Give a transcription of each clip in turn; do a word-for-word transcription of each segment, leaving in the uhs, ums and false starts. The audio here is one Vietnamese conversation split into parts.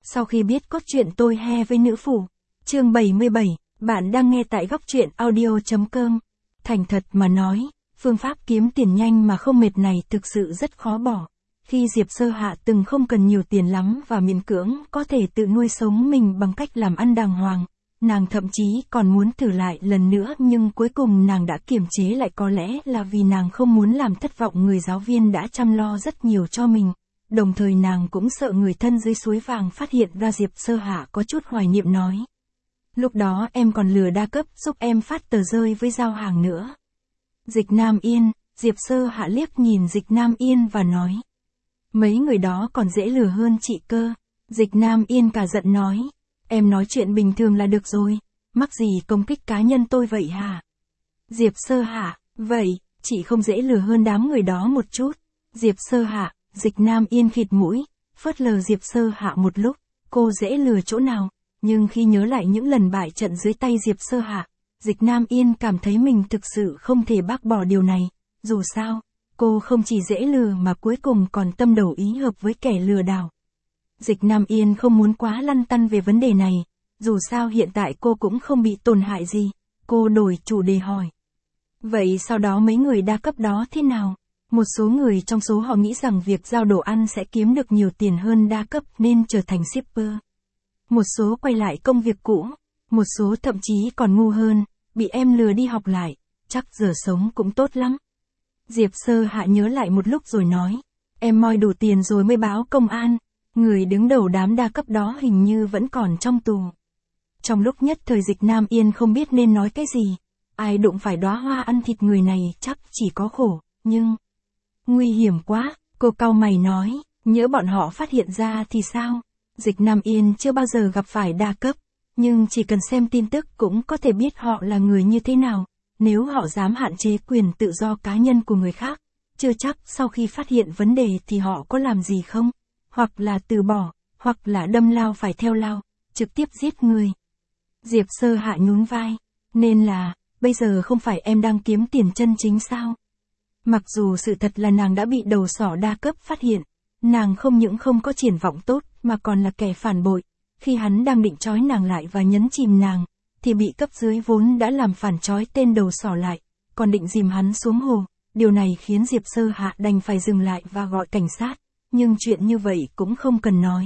Sau khi biết cốt truyện tôi he với nữ phủ. Chương bảy mươi bảy, bạn đang nghe tại góc truyện audio chấm com. Thành thật mà nói, phương pháp kiếm tiền nhanh mà không mệt này thực sự rất khó bỏ. Khi Diệp Sơ Hạ từng không cần nhiều tiền lắm và miễn cưỡng có thể tự nuôi sống mình bằng cách làm ăn đàng hoàng, nàng thậm chí còn muốn thử lại lần nữa, nhưng cuối cùng nàng đã kiềm chế lại, có lẽ là vì nàng không muốn làm thất vọng người giáo viên đã chăm lo rất nhiều cho mình. Đồng thời nàng cũng sợ người thân dưới suối vàng phát hiện ra. Diệp Sơ Hạ có chút hoài niệm nói. Lúc đó em còn lừa đa cấp giúp em phát tờ rơi với giao hàng nữa. Dịch Nam Yên, Diệp Sơ Hạ liếc nhìn Dịch Nam Yên và nói. Mấy người đó còn dễ lừa hơn chị cơ. Dịch Nam Yên cả giận nói. Em nói chuyện bình thường là được rồi, mắc gì công kích cá nhân tôi vậy hả? Diệp Sơ Hạ, vậy, chị không dễ lừa hơn đám người đó một chút. Diệp Sơ Hạ, Dịch Nam Yên khịt mũi, phớt lờ Diệp Sơ Hạ một lúc, cô dễ lừa chỗ nào? Nhưng khi nhớ lại những lần bại trận dưới tay Diệp Sơ Hạ, Dịch Nam Yên cảm thấy mình thực sự không thể bác bỏ điều này. Dù sao, cô không chỉ dễ lừa mà cuối cùng còn tâm đầu ý hợp với kẻ lừa đảo. Dịch Nam Yên không muốn quá lăn tăn về vấn đề này, dù sao hiện tại cô cũng không bị tổn hại gì. Cô đổi chủ đề hỏi. Vậy sau đó mấy người đa cấp đó thế nào? Một số người trong số họ nghĩ rằng việc giao đồ ăn sẽ kiếm được nhiều tiền hơn đa cấp nên trở thành shipper. Một số quay lại công việc cũ, một số thậm chí còn ngu hơn, bị em lừa đi học lại, chắc giờ sống cũng tốt lắm. Diệp Sơ Hạ nhớ lại một lúc rồi nói, em moi đủ tiền rồi mới báo công an, người đứng đầu đám đa cấp đó hình như vẫn còn trong tù. Trong lúc nhất thời Dịch Nam Yên không biết nên nói cái gì, ai đụng phải đóa hoa ăn thịt người này chắc chỉ có khổ, nhưng... Nguy hiểm quá, cô cau mày nói, nhỡ bọn họ phát hiện ra thì sao? Dịch Nam Yên chưa bao giờ gặp phải đa cấp, nhưng chỉ cần xem tin tức cũng có thể biết họ là người như thế nào. Nếu họ dám hạn chế quyền tự do cá nhân của người khác, chưa chắc sau khi phát hiện vấn đề thì họ có làm gì không? Hoặc là từ bỏ, hoặc là đâm lao phải theo lao, trực tiếp giết người. Diệp Sơ Hạ nhún vai, nên là, bây giờ không phải em đang kiếm tiền chân chính sao? Mặc dù sự thật là nàng đã bị đầu sỏ đa cấp phát hiện, nàng không những không có triển vọng tốt mà còn là kẻ phản bội. Khi hắn đang định trói nàng lại và nhấn chìm nàng, thì bị cấp dưới vốn đã làm phản trói tên đầu sỏ lại, còn định dìm hắn xuống hồ. Điều này khiến Diệp Sơ Hạ đành phải dừng lại và gọi cảnh sát, nhưng chuyện như vậy cũng không cần nói.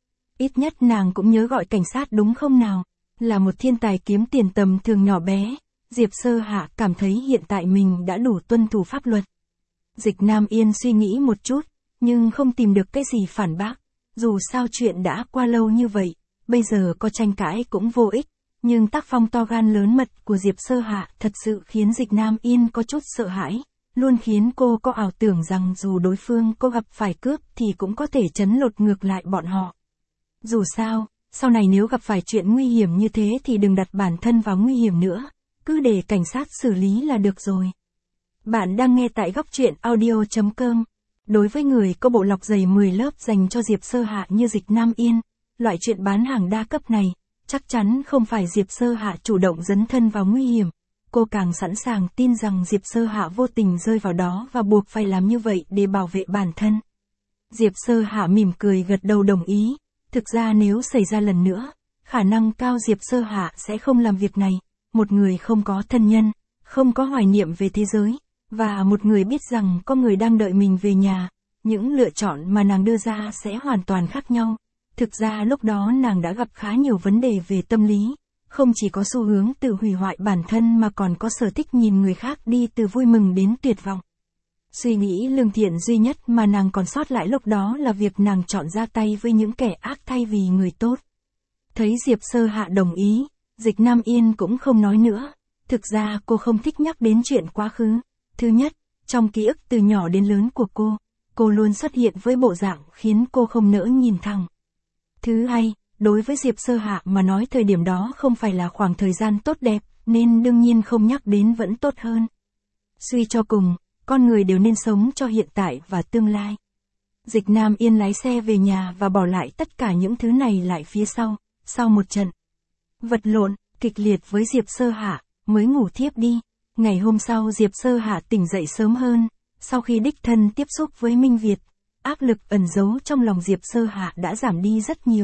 Ít nhất nàng cũng nhớ gọi cảnh sát đúng không nào? Là một thiên tài kiếm tiền tầm thường nhỏ bé, Diệp Sơ Hạ cảm thấy hiện tại mình đã đủ tuân thủ pháp luật. Dịch Nam Yên suy nghĩ một chút, nhưng không tìm được cái gì phản bác. Dù sao chuyện đã qua lâu như vậy, bây giờ có tranh cãi cũng vô ích. Nhưng tác phong to gan lớn mật của Diệp Sơ Hạ thật sự khiến Dịch Nam Yên có chút sợ hãi, luôn khiến cô có ảo tưởng rằng dù đối phương có gặp phải cướp thì cũng có thể trấn lột ngược lại bọn họ. Dù sao, sau này nếu gặp phải chuyện nguy hiểm như thế thì đừng đặt bản thân vào nguy hiểm nữa, cứ để cảnh sát xử lý là được rồi. Bạn đang nghe tại góc truyện audio chấm com. Đối với người có bộ lọc dày mười lớp dành cho Diệp Sơ Hạ như Dịch Nam Yên, loại chuyện bán hàng đa cấp này, chắc chắn không phải Diệp Sơ Hạ chủ động dấn thân vào nguy hiểm. Cô càng sẵn sàng tin rằng Diệp Sơ Hạ vô tình rơi vào đó và buộc phải làm như vậy để bảo vệ bản thân. Diệp Sơ Hạ mỉm cười gật đầu đồng ý. Thực ra nếu xảy ra lần nữa, khả năng cao Diệp Sơ Hạ sẽ không làm việc này. Một người không có thân nhân, không có hoài niệm về thế giới, và một người biết rằng có người đang đợi mình về nhà, những lựa chọn mà nàng đưa ra sẽ hoàn toàn khác nhau. Thực ra lúc đó nàng đã gặp khá nhiều vấn đề về tâm lý, không chỉ có xu hướng tự hủy hoại bản thân mà còn có sở thích nhìn người khác đi từ vui mừng đến tuyệt vọng. Suy nghĩ lương thiện duy nhất mà nàng còn sót lại lúc đó là việc nàng chọn ra tay với những kẻ ác thay vì người tốt. Thấy Diệp Sơ Hạ đồng ý, Dịch Nam Yên cũng không nói nữa. Thực ra cô không thích nhắc đến chuyện quá khứ. Thứ nhất, trong ký ức từ nhỏ đến lớn của cô, cô luôn xuất hiện với bộ dạng khiến cô không nỡ nhìn thẳng. Thứ hai, đối với Diệp Sơ Hạ mà nói thời điểm đó không phải là khoảng thời gian tốt đẹp, nên đương nhiên không nhắc đến vẫn tốt hơn. Suy cho cùng, con người đều nên sống cho hiện tại và tương lai. Dịch Nam Yên lái xe về nhà và bỏ lại tất cả những thứ này lại phía sau, sau một trận vật lộn kịch liệt với Diệp Sơ Hạ, mới ngủ thiếp đi. Ngày hôm sau Diệp Sơ Hạ tỉnh dậy sớm hơn, sau khi đích thân tiếp xúc với Minh Việt, áp lực ẩn giấu trong lòng Diệp Sơ Hạ đã giảm đi rất nhiều.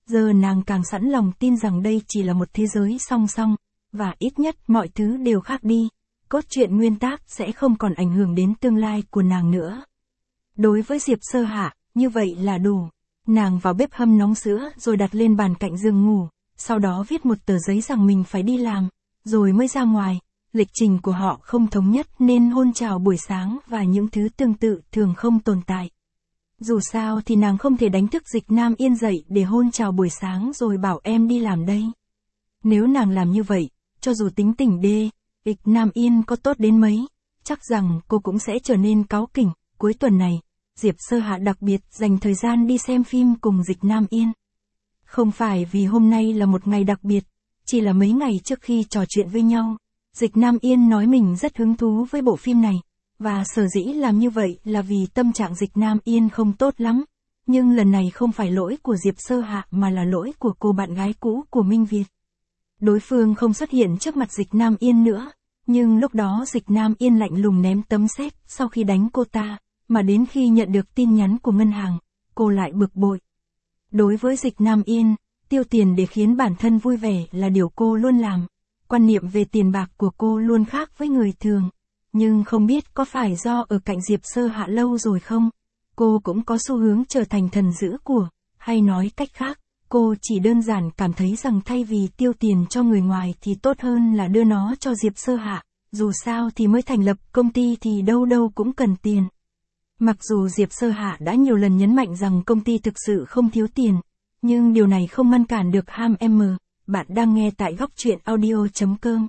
giờ nàng càng sẵn lòng tin rằng đây chỉ là một thế giới song song, và ít nhất mọi thứ đều khác đi, cốt truyện nguyên tác sẽ không còn ảnh hưởng đến tương lai của nàng nữa. Đối với Diệp Sơ Hạ, như vậy là đủ. Nàng vào bếp hâm nóng sữa rồi đặt lên bàn cạnh giường ngủ, sau đó viết một tờ giấy rằng mình phải đi làm, rồi mới ra ngoài. Lịch trình của họ không thống nhất nên hôn chào buổi sáng và những thứ tương tự thường không tồn tại. Dù sao thì nàng không thể đánh thức Dịch Nam Yên dậy để hôn chào buổi sáng rồi bảo em đi làm đây. Nếu nàng làm như vậy, cho dù tính tình đê, Dịch Nam Yên có tốt đến mấy, chắc rằng cô cũng sẽ trở nên cáu kỉnh. Cuối tuần này, Diệp Sơ Hạ đặc biệt dành thời gian đi xem phim cùng Dịch Nam Yên. Không phải vì hôm nay là một ngày đặc biệt, chỉ là mấy ngày trước khi trò chuyện với nhau, Dịch Nam Yên nói mình rất hứng thú với bộ phim này, và sở dĩ làm như vậy là vì tâm trạng Dịch Nam Yên không tốt lắm. Nhưng lần này không phải lỗi của Diệp Sơ Hạ mà là lỗi của cô bạn gái cũ của Minh Việt. Đối phương không xuất hiện trước mặt Dịch Nam Yên nữa, nhưng lúc đó Dịch Nam Yên lạnh lùng ném tấm séc sau khi đánh cô ta, mà đến khi nhận được tin nhắn của ngân hàng, cô lại bực bội. Đối với Dịch Nam Yên, tiêu tiền để khiến bản thân vui vẻ là điều cô luôn làm. Quan niệm về tiền bạc của cô luôn khác với người thường. Nhưng không biết có phải do ở cạnh Diệp Sơ Hạ lâu rồi không? Cô cũng có xu hướng trở thành thần giữ của, hay nói cách khác, cô chỉ đơn giản cảm thấy rằng thay vì tiêu tiền cho người ngoài thì tốt hơn là đưa nó cho Diệp Sơ Hạ. Dù sao thì mới thành lập công ty thì đâu đâu cũng cần tiền. Mặc dù Diệp Sơ Hạ đã nhiều lần nhấn mạnh rằng công ty thực sự không thiếu tiền, nhưng điều này không ngăn cản được ham em. Bạn đang nghe tại góc truyện audio chấm com.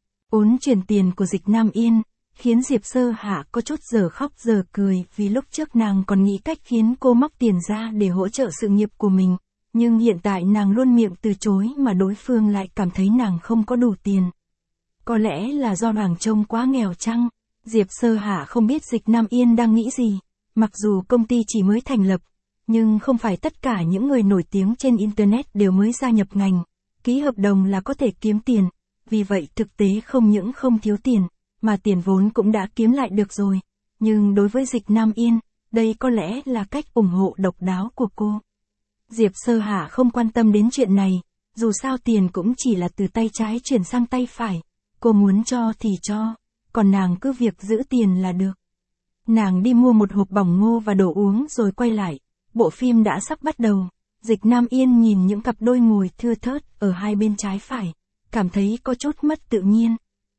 Ốn chuyển tiền của Dịch Nam Yên khiến Diệp Sơ Hạ có chút giờ khóc giờ cười, vì lúc trước nàng còn nghĩ cách khiến cô móc tiền ra để hỗ trợ sự nghiệp của mình, nhưng hiện tại nàng luôn miệng từ chối mà đối phương lại cảm thấy nàng không có đủ tiền. Có lẽ là do nàng trông quá nghèo chăng? Diệp Sơ Hạ không biết Dịch Nam Yên đang nghĩ gì. Mặc dù công ty chỉ mới thành lập, nhưng không phải tất cả những người nổi tiếng trên Internet đều mới gia nhập ngành. Ký hợp đồng là có thể kiếm tiền, vì vậy thực tế không những không thiếu tiền, mà tiền vốn cũng đã kiếm lại được rồi. Nhưng đối với Dịch Nam Yên, đây có lẽ là cách ủng hộ độc đáo của cô. Diệp Sơ Hạ không quan tâm đến chuyện này, dù sao tiền cũng chỉ là từ tay trái chuyển sang tay phải. Cô muốn cho thì cho, còn nàng cứ việc giữ tiền là được. Nàng đi mua một hộp bỏng ngô và đồ uống rồi quay lại. Bộ phim đã sắp bắt đầu. Dịch Nam Yên nhìn những cặp đôi ngồi thưa thớt ở hai bên trái phải, cảm thấy có chút mất tự nhiên.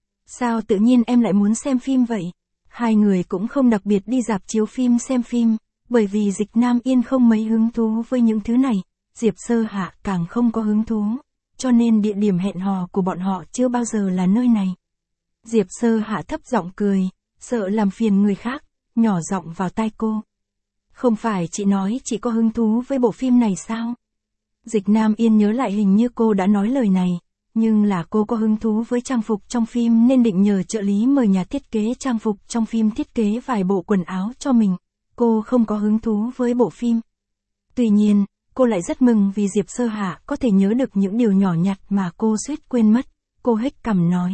Sao tự nhiên em lại muốn xem phim vậy? Hai người cũng không đặc biệt đi rạp chiếu phim xem phim, bởi vì Dịch Nam Yên không mấy hứng thú với những thứ này, Diệp Sơ Hạ càng không có hứng thú, cho nên địa điểm hẹn hò của bọn họ chưa bao giờ là nơi này. Diệp Sơ Hạ thấp giọng cười, sợ làm phiền người khác, nhỏ giọng vào tai cô. Không phải chị nói chị có hứng thú với bộ phim này sao? Dịch Nam Yên nhớ lại hình như cô đã nói lời này, nhưng là cô có hứng thú với trang phục trong phim nên định nhờ trợ lý mời nhà thiết kế trang phục trong phim thiết kế vài bộ quần áo cho mình. Cô không có hứng thú với bộ phim. Tuy nhiên, cô lại rất mừng vì Diệp Sơ Hạ có thể nhớ được những điều nhỏ nhặt mà cô suýt quên mất. Cô hếch cằm nói.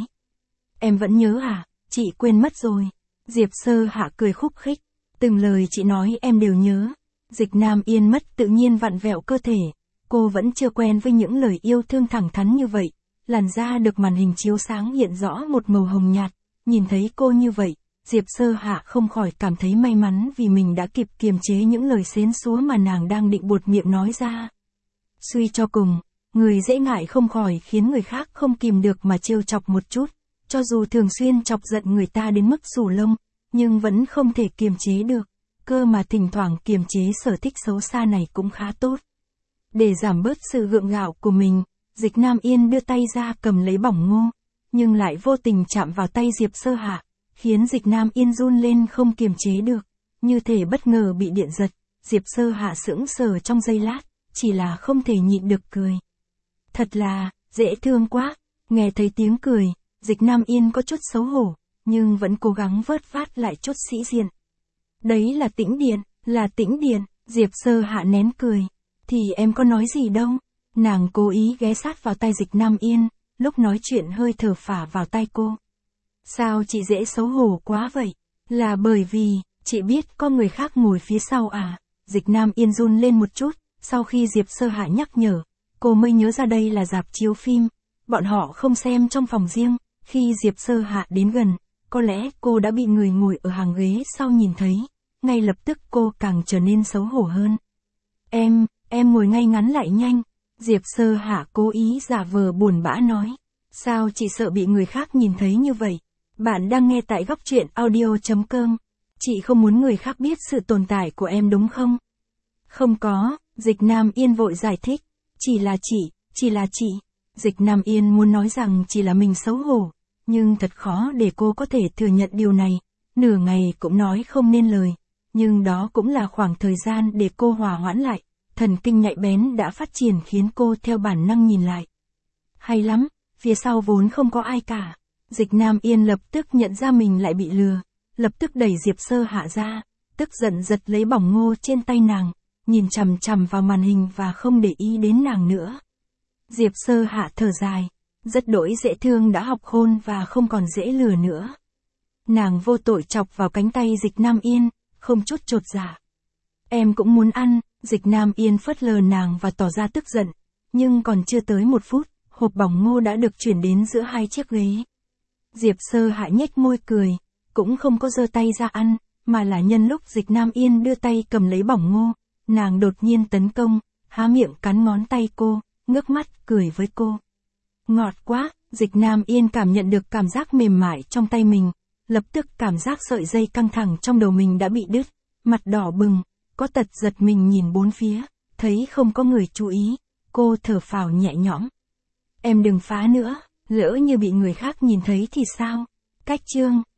Em vẫn nhớ à? Chị quên mất rồi. Diệp Sơ Hạ cười khúc khích. Từng lời chị nói em đều nhớ. Dịch Nam Yên mất tự nhiên vặn vẹo cơ thể. Cô vẫn chưa quen với những lời yêu thương thẳng thắn như vậy. Làn da được màn hình chiếu sáng hiện rõ một màu hồng nhạt. Nhìn thấy cô như vậy, Diệp Sơ Hạ không khỏi cảm thấy may mắn vì mình đã kịp kiềm chế những lời xến xúa mà nàng đang định buột miệng nói ra. Suy cho cùng, người dễ ngại không khỏi khiến người khác không kìm được mà trêu chọc một chút. Cho dù thường xuyên chọc giận người ta đến mức xù lông, nhưng vẫn không thể kiềm chế được. Cơ mà thỉnh thoảng kiềm chế sở thích xấu xa này cũng khá tốt. Để giảm bớt sự gượng gạo của mình, Dịch Nam Yên đưa tay ra cầm lấy bỏng ngô, nhưng lại vô tình chạm vào tay Diệp Sơ Hạ, khiến Dịch Nam Yên run lên không kiềm chế được, như thể bất ngờ bị điện giật. Diệp Sơ Hạ sững sờ trong giây lát, chỉ là không thể nhịn được cười. Thật là, dễ thương quá. Nghe thấy tiếng cười, Dịch Nam Yên có chút xấu hổ, nhưng vẫn cố gắng vớt vát lại chút sĩ diện. Đấy là Tĩnh Điện, là Tĩnh Điện. Diệp Sơ Hạ nén cười. Thì em có nói gì đâu. Nàng cố ý ghé sát vào tay Dịch Nam Yên, lúc nói chuyện hơi thở phả vào tai cô. Sao chị dễ xấu hổ quá vậy? Là bởi vì, chị biết có người khác ngồi phía sau à? Dịch Nam Yên run lên một chút, Sau khi Diệp Sơ Hạ nhắc nhở, cô mới nhớ ra đây là rạp chiếu phim. Bọn họ không xem trong phòng riêng. Khi Diệp Sơ Hạ đến gần, có lẽ cô đã bị người ngồi ở hàng ghế sau nhìn thấy. Ngay lập tức cô càng trở nên xấu hổ hơn. Em, em ngồi ngay ngắn lại nhanh. Diệp Sơ Hạ cố ý giả vờ buồn bã nói. Sao chị sợ bị người khác nhìn thấy như vậy? Bạn đang nghe tại góc truyện audio.com. Chị không muốn người khác biết sự tồn tại của em đúng không? Không có, Dịch Nam Yên vội giải thích. Chỉ là chị, chỉ là chị. Dịch Nam Yên muốn nói rằng chỉ là mình xấu hổ. Nhưng thật khó để cô có thể thừa nhận điều này. Nửa ngày cũng nói không nên lời. Nhưng đó cũng là khoảng thời gian để cô hòa hoãn lại. Thần kinh nhạy bén đã phát triển khiến cô theo bản năng nhìn lại. Hay lắm, phía sau vốn không có ai cả. Dịch Nam Yên lập tức nhận ra mình lại bị lừa. Lập tức đẩy Diệp Sơ Hạ ra. Tức giận giật lấy bỏng ngô trên tay nàng. Nhìn chằm chằm vào màn hình và không để ý đến nàng nữa. Diệp Sơ Hạ thở dài. Rất đỗi dễ thương đã học khôn và không còn dễ lừa nữa. Nàng vô tội chọc vào cánh tay Dịch Nam Yên, không chút chột dạ. Em cũng muốn ăn. Dịch Nam Yên phớt lờ nàng và tỏ ra tức giận. Nhưng còn chưa tới một phút, hộp bỏng ngô đã được chuyển đến giữa hai chiếc ghế. Diệp Sơ Hạ nhếch môi cười, cũng không có giơ tay ra ăn, mà là nhân lúc Dịch Nam Yên đưa tay cầm lấy bỏng ngô, nàng đột nhiên tấn công, há miệng cắn ngón tay cô, ngước mắt cười với cô. Ngọt quá, Dịch Nam Yên cảm nhận được cảm giác mềm mại trong tay mình, lập tức cảm giác sợi dây căng thẳng trong đầu mình đã bị đứt, mặt đỏ bừng, có tật giật mình nhìn bốn phía, thấy không có người chú ý, cô thở phào nhẹ nhõm. Em đừng phá nữa, lỡ như bị người khác nhìn thấy thì sao? Cách chương